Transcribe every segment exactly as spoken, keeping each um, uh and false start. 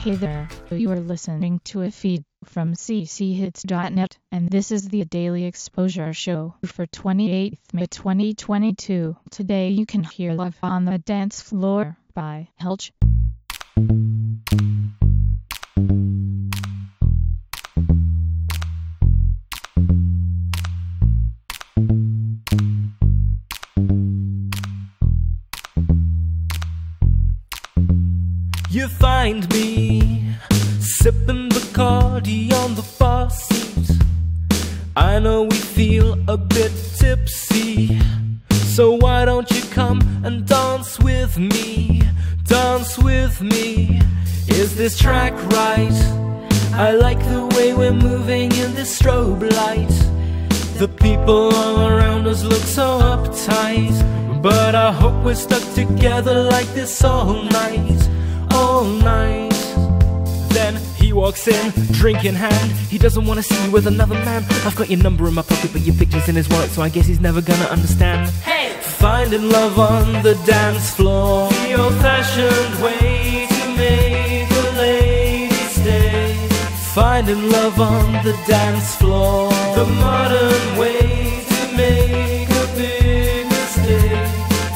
Hey there, you are listening to a feed from c c hits dot net, and this is the Daily Exposure Show for twenty-eighth of May twenty twenty-two. Today you can hear Love on the Dance Floor by Helch. You find me sipping Bacardi on the bar seat. I know we feel a bit tipsy, so why don't you come and dance with me? Dance with me. Is this track right? I like the way we're moving in this strobe light. The people all around us look so uptight, but I hope we're stuck together like this all night. All night. Then he walks in, drink in hand. He doesn't want to see me with another man. I've got your number in my pocket, but your picture's in his wallet, so I guess he's never gonna understand. Hey! Finding love on the dance floor, the old-fashioned way to make a lady stay. Finding love on the dance floor, the modern way to make a big mistake.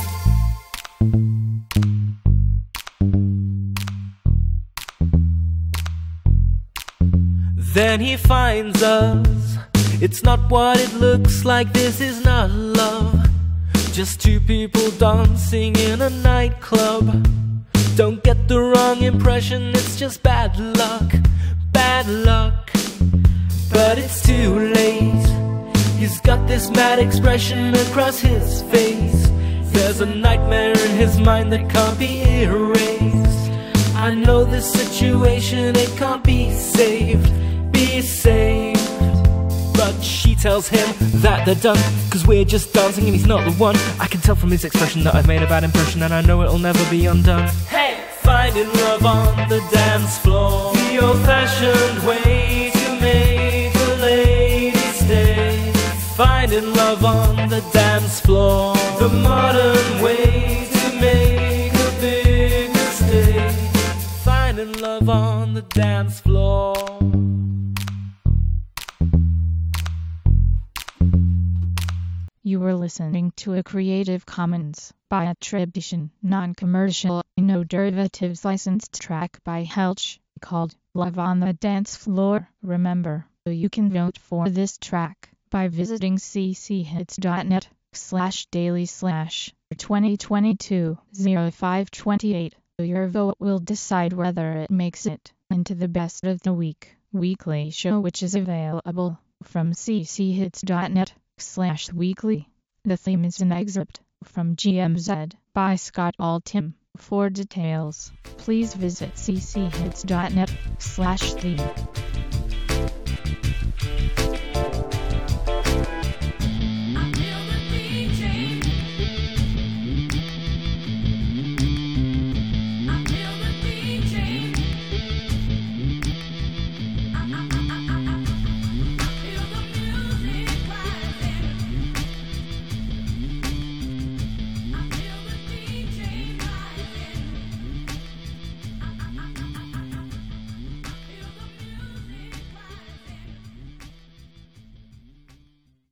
Then he finds us. It's not what it looks like, this is not love. Just two people dancing in a nightclub. Don't get the wrong impression, it's just bad luck. Bad luck. But it's too late. He's got this mad expression across his face. There's a nightmare in his mind that can't be erased. I know this situation, it can't be saved. Be saved. But she tells him that they're done, cause we're just dancing and he's not the one. I can tell from his expression that I've made a bad impression, and I know it'll never be undone. Hey! Finding love on the dance floor, the old-fashioned way to make a lady stay. Finding love on the dance floor, the modern way to make a big mistake. Finding love on the dance floor. You were listening to a Creative Commons by attribution, non-commercial, no derivatives licensed track by Helch, called Love on the Dance Floor. Remember, you can vote for this track by visiting c c hits dot net slash daily slash twenty twenty-two oh five twenty-eight. Your vote will decide whether it makes it into the Best of the Week weekly show, which is available from c c hits dot net slash weekly. The theme is an excerpt from G M Z by Scott Altham. For details, please visit c c hits dot net slash theme.